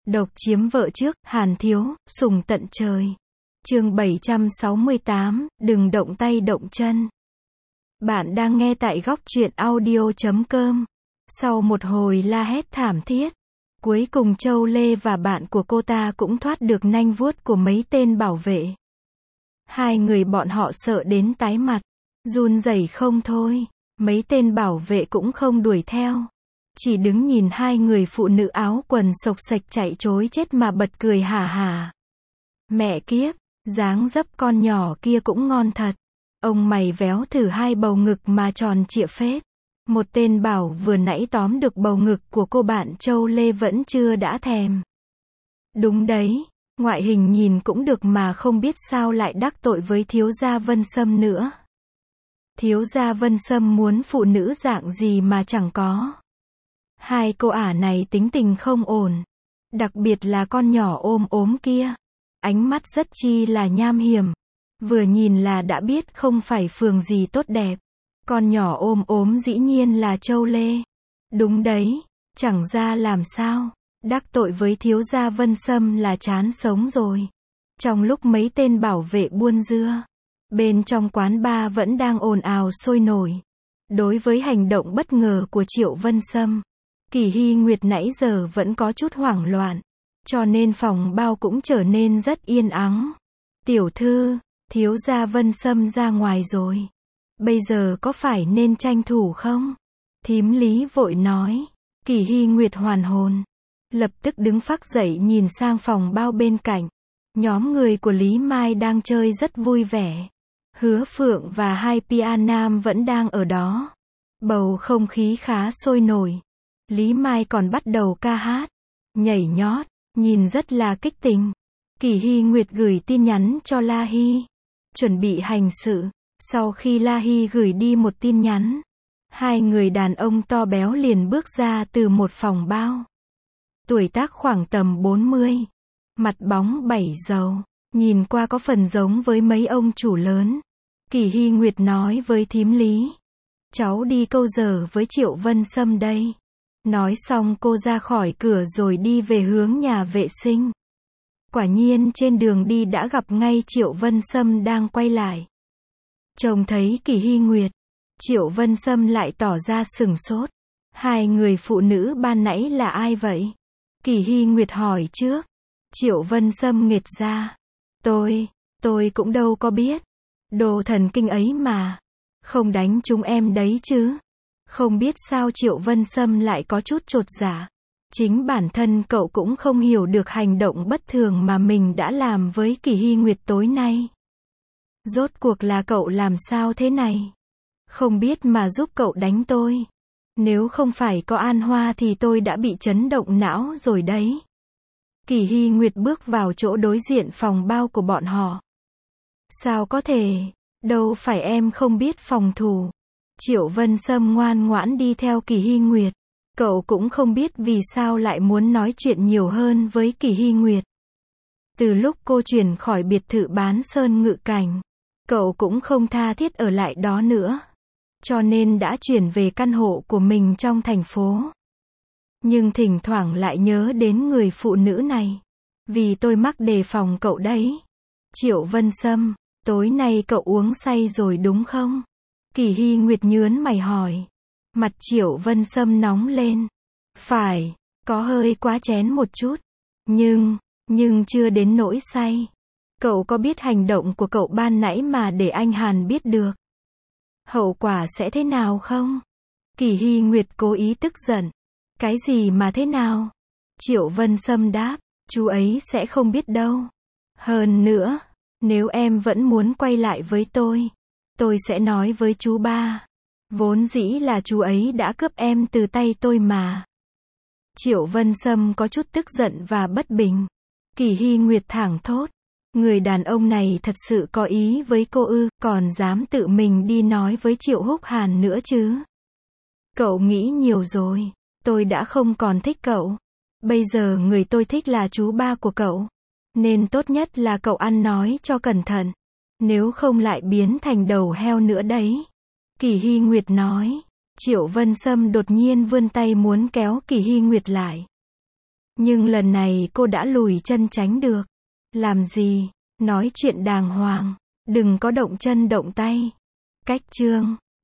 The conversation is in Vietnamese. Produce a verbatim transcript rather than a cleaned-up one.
Độc chiếm vợ trước, Hàn Thiếu, sủng tận trời. Chương bảy trăm sáu mươi tám, đừng động tay động chân. Bạn đang nghe tại góc truyện audio chấm com. Sau một hồi la hét thảm thiết, cuối cùng Châu Lê và bạn của cô ta cũng thoát được nanh vuốt của mấy tên bảo vệ. Hai người bọn họ sợ đến tái mặt, run rẩy không thôi. Mấy tên bảo vệ cũng không đuổi theo, chỉ đứng nhìn hai người phụ nữ áo quần xộc xệch chạy trối chết mà bật cười hả hả. Mẹ kiếp, dáng dấp con nhỏ kia cũng ngon thật. Ông mày véo thử hai bầu ngực mà tròn trịa phết. Một tên bảo vừa nãy tóm được bầu ngực của cô bạn Châu Lê vẫn chưa đã thèm. Đúng đấy, ngoại hình nhìn cũng được mà không biết sao lại đắc tội với thiếu gia Vân Sâm nữa. Thiếu gia Vân Sâm muốn phụ nữ dạng gì mà chẳng có. Hai cô ả này tính tình không ổn. Đặc biệt là con nhỏ ôm ốm kia. Ánh mắt rất chi là nham hiểm. Vừa nhìn là đã biết không phải phường gì tốt đẹp. Con nhỏ ôm ốm dĩ nhiên là Châu Lê. Đúng đấy, chẳng ra làm sao. Đắc tội với thiếu gia Vân Sâm là chán sống rồi. Trong lúc mấy tên bảo vệ buôn dưa, bên trong quán bar vẫn đang ồn ào sôi nổi. Đối với hành động bất ngờ của Triệu Vân Sâm, Kỳ Hy Nguyệt nãy giờ vẫn có chút hoảng loạn, cho nên phòng bao cũng trở nên rất yên ắng. Tiểu thư, thiếu gia Vân Sâm ra ngoài rồi. Bây giờ có phải nên tranh thủ không? Thím Lý vội nói. Kỳ Hy Nguyệt hoàn hồn, lập tức đứng phác dậy nhìn sang phòng bao bên cạnh. Nhóm người của Lý Mai đang chơi rất vui vẻ. Hứa Phượng và hai pia nam vẫn đang ở đó. Bầu không khí khá sôi nổi. Lý Mai còn bắt đầu ca hát, nhảy nhót, nhìn rất là kích tình. Kỳ Hy Nguyệt gửi tin nhắn cho La Hy, chuẩn bị hành sự. Sau khi La Hy gửi đi một tin nhắn, hai người đàn ông to béo liền bước ra từ một phòng bao. Tuổi tác khoảng tầm bốn mươi, mặt bóng bảy dầu, nhìn qua có phần giống với mấy ông chủ lớn. Kỳ Hy Nguyệt nói với thím Lý, cháu đi câu giờ với Triệu Vân Sâm đây. Nói xong cô ra khỏi cửa rồi đi về hướng nhà vệ sinh. Quả nhiên trên đường đi đã gặp ngay Triệu Vân Sâm đang quay lại. Trông thấy Kỳ Hy Nguyệt, Triệu Vân Sâm lại tỏ ra sửng sốt. Hai người phụ nữ ban nãy là ai vậy? Kỳ Hy Nguyệt hỏi trước. Triệu Vân Sâm nghệt ra. Tôi, tôi cũng đâu có biết. Đồ thần kinh ấy mà. Không đánh chúng em đấy chứ. Không biết sao Triệu Vân Sâm lại có chút chột dạ. Chính bản thân cậu cũng không hiểu được hành động bất thường mà mình đã làm với Kỳ Hy Nguyệt tối nay. Rốt cuộc là cậu làm sao thế này? Không biết mà giúp cậu đánh tôi. Nếu không phải có An Hoa thì tôi đã bị chấn động não rồi đấy. Kỳ Hy Nguyệt bước vào chỗ đối diện phòng bao của bọn họ. Sao có thể? Đâu phải em không biết phòng thủ. Triệu Vân Sâm ngoan ngoãn đi theo Kỳ Hy Nguyệt. Cậu cũng không biết vì sao lại muốn nói chuyện nhiều hơn với Kỳ Hy Nguyệt. Từ lúc cô chuyển khỏi biệt thự bán sơn ngự cảnh, cậu cũng không tha thiết ở lại đó nữa. Cho nên đã chuyển về căn hộ của mình trong thành phố. Nhưng thỉnh thoảng lại nhớ đến người phụ nữ này. Vì tôi mắc đề phòng cậu đấy. Triệu Vân Sâm, tối nay cậu uống say rồi đúng không? Kỳ Hy Nguyệt nhớn mày hỏi. Mặt Triệu Vân Sâm nóng lên. Phải, có hơi quá chén một chút. Nhưng, nhưng chưa đến nỗi say. Cậu có biết hành động của cậu ban nãy mà để anh Hàn biết được hậu quả sẽ thế nào không? Kỳ Hy Nguyệt cố ý tức giận. Cái gì mà thế nào? Triệu Vân Sâm đáp, chú ấy sẽ không biết đâu. Hơn nữa, nếu em vẫn muốn quay lại với tôi, tôi sẽ nói với chú ba. Vốn dĩ là chú ấy đã cướp em từ tay tôi mà. Triệu Vân Sâm có chút tức giận và bất bình. Kỳ Hy Nguyệt thảng thốt. Người đàn ông này thật sự có ý với cô ư, còn dám tự mình đi nói với Triệu Húc Hàn nữa chứ. Cậu nghĩ nhiều rồi, tôi đã không còn thích cậu. Bây giờ người tôi thích là chú ba của cậu. Nên tốt nhất là cậu ăn nói cho cẩn thận. Nếu không lại biến thành đầu heo nữa đấy. Kỳ Hy Nguyệt nói. Triệu Vân Sâm đột nhiên vươn tay muốn kéo Kỳ Hy Nguyệt lại. Nhưng lần này cô đã lùi chân tránh được. Làm gì? Nói chuyện đàng hoàng. Đừng có động chân động tay. Cách chương